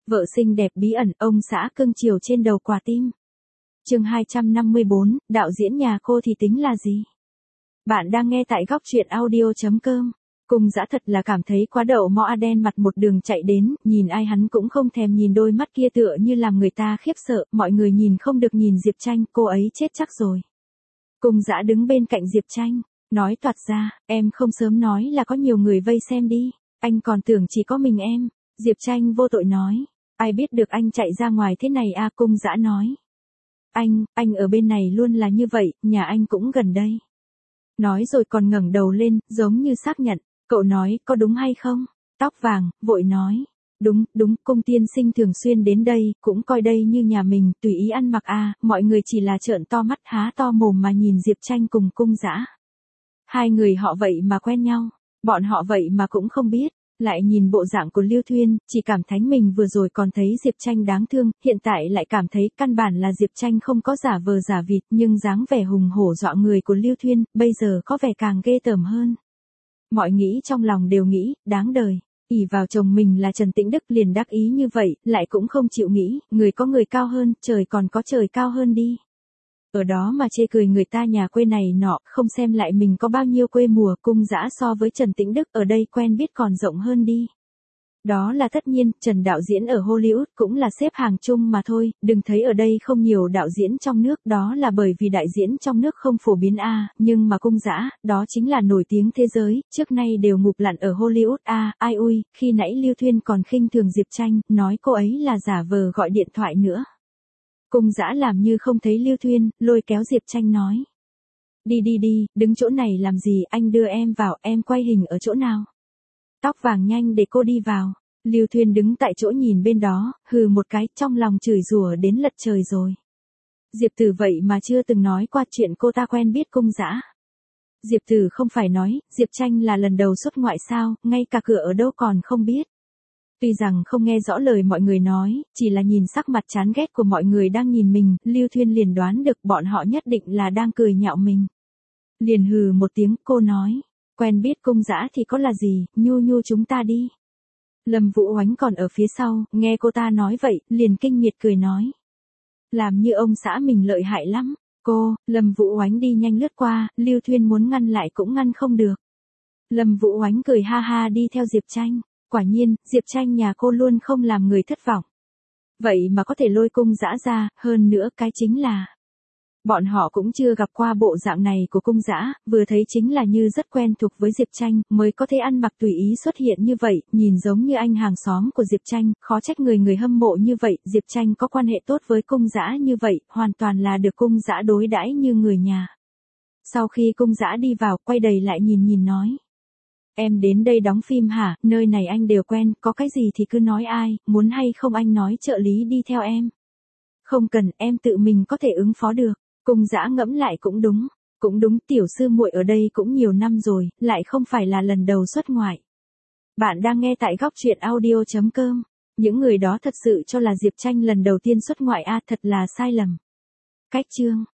Vợ xinh đẹp bí ẩn, ông xã cưng chiều trên đầu quả tim. Chương 254, đạo diễn nhà cô thì tính là gì? Bạn đang nghe tại góc truyện audio.com. Cung Dã thật là cảm thấy quá đậu mõ đen mặt một đường chạy đến, nhìn ai hắn cũng không thèm nhìn, đôi mắt kia tựa như làm người ta khiếp sợ, mọi người nhìn không được nhìn Diệp Tranh, cô ấy chết chắc rồi. Cung Dã đứng bên cạnh Diệp Tranh, nói toạc ra, em không sớm nói là có nhiều người vây xem đi, anh còn tưởng chỉ có mình em. Diệp Tranh vô tội nói, ai biết được anh chạy ra ngoài thế này à, Cung Dã nói. Anh ở bên này luôn là như vậy, nhà anh cũng gần đây. Nói rồi còn ngẩng đầu lên, giống như xác nhận, cậu nói có đúng hay không? Tóc vàng, vội nói, đúng, Cung tiên sinh thường xuyên đến đây, cũng coi đây như nhà mình, tùy ý ăn mặc à, mọi người chỉ là trợn to mắt há to mồm mà nhìn Diệp Tranh cùng Cung Dã. Hai người họ vậy mà quen nhau, bọn họ vậy mà cũng không biết. Lại nhìn bộ dạng của Lưu Thuyên, chỉ cảm thấy mình vừa rồi còn thấy Diệp Tranh đáng thương, hiện tại lại cảm thấy căn bản là Diệp Tranh không có giả vờ giả vịt, nhưng dáng vẻ hùng hổ dọa người của Lưu Thuyên, bây giờ có vẻ càng ghê tởm hơn. Mọi nghĩ trong lòng đều nghĩ, đáng đời, ỷ vào chồng mình là Trần Tĩnh Đức liền đắc ý như vậy, lại cũng không chịu nghĩ, người có người cao hơn, trời còn có trời cao hơn đi. Ở đó mà chê cười người ta nhà quê này nọ, không xem lại mình có bao nhiêu quê mùa. Cung Dã so với Trần Tĩnh Đức ở đây quen biết còn rộng hơn đi. Đó là tất nhiên, Trần đạo diễn ở Hollywood cũng là xếp hàng chung mà thôi, đừng thấy ở đây không nhiều đạo diễn trong nước, đó là bởi vì đại diễn trong nước không phổ biến a, nhưng mà Cung Dã, đó chính là nổi tiếng thế giới, trước nay đều ngụp lặn ở Hollywood a, ai ui, khi nãy Lưu Thuyên còn khinh thường Diệp Tranh, nói cô ấy là giả vờ gọi điện thoại nữa. Cung Dã làm như không thấy Lưu Thuyên, lôi kéo Diệp Tranh nói. Đi, đứng chỗ này làm gì, anh đưa em vào, em quay hình ở chỗ nào? Tóc vàng nhanh để cô đi vào. Lưu Thuyên đứng tại chỗ nhìn bên đó, hừ một cái, trong lòng chửi rủa đến lật trời rồi. Diệp Tử vậy mà chưa từng nói qua chuyện cô ta quen biết Cung Dã. Diệp Tử không phải nói, Diệp Tranh là lần đầu xuất ngoại sao, ngay cả cửa ở đâu còn không biết. Tuy rằng không nghe rõ lời mọi người nói, chỉ là nhìn sắc mặt chán ghét của mọi người đang nhìn mình, Lưu Thuyên liền đoán được bọn họ nhất định là đang cười nhạo mình. Liền hừ một tiếng, cô nói, quen biết Cung Dã thì có là gì, nhu chúng ta đi. Lâm Vũ Oánh còn ở phía sau, nghe cô ta nói vậy, liền kinh miệt cười nói. Làm như ông xã mình lợi hại lắm, Lâm Vũ Oánh đi nhanh lướt qua, Lưu Thuyên muốn ngăn lại cũng ngăn không được. Lâm Vũ Oánh cười ha ha đi theo Diệp Tranh. Quả nhiên, Diệp Tranh nhà cô luôn không làm người thất vọng. Vậy mà có thể lôi Cung Dã ra, hơn nữa cái chính là bọn họ cũng chưa gặp qua bộ dạng này của Cung Dã, vừa thấy chính là như rất quen thuộc với Diệp Tranh, mới có thể ăn mặc tùy ý xuất hiện như vậy, nhìn giống như anh hàng xóm của Diệp Tranh, khó trách người hâm mộ như vậy, Diệp Tranh có quan hệ tốt với Cung Dã như vậy, hoàn toàn là được Cung Dã đối đãi như người nhà. Sau khi Cung Dã đi vào, quay đầy lại nhìn nói. Em đến đây đóng phim hả, nơi này anh đều quen, có cái gì thì cứ nói ai, muốn hay không anh nói trợ lý đi theo em. Không cần, em tự mình có thể ứng phó được. Cung Dã ngẫm lại cũng đúng, tiểu sư muội ở đây cũng nhiều năm rồi, lại không phải là lần đầu xuất ngoại. Bạn đang nghe tại góc truyện audio.com, những người đó thật sự cho là Diệp Tranh lần đầu tiên xuất ngoại thật là sai lầm. Cách chương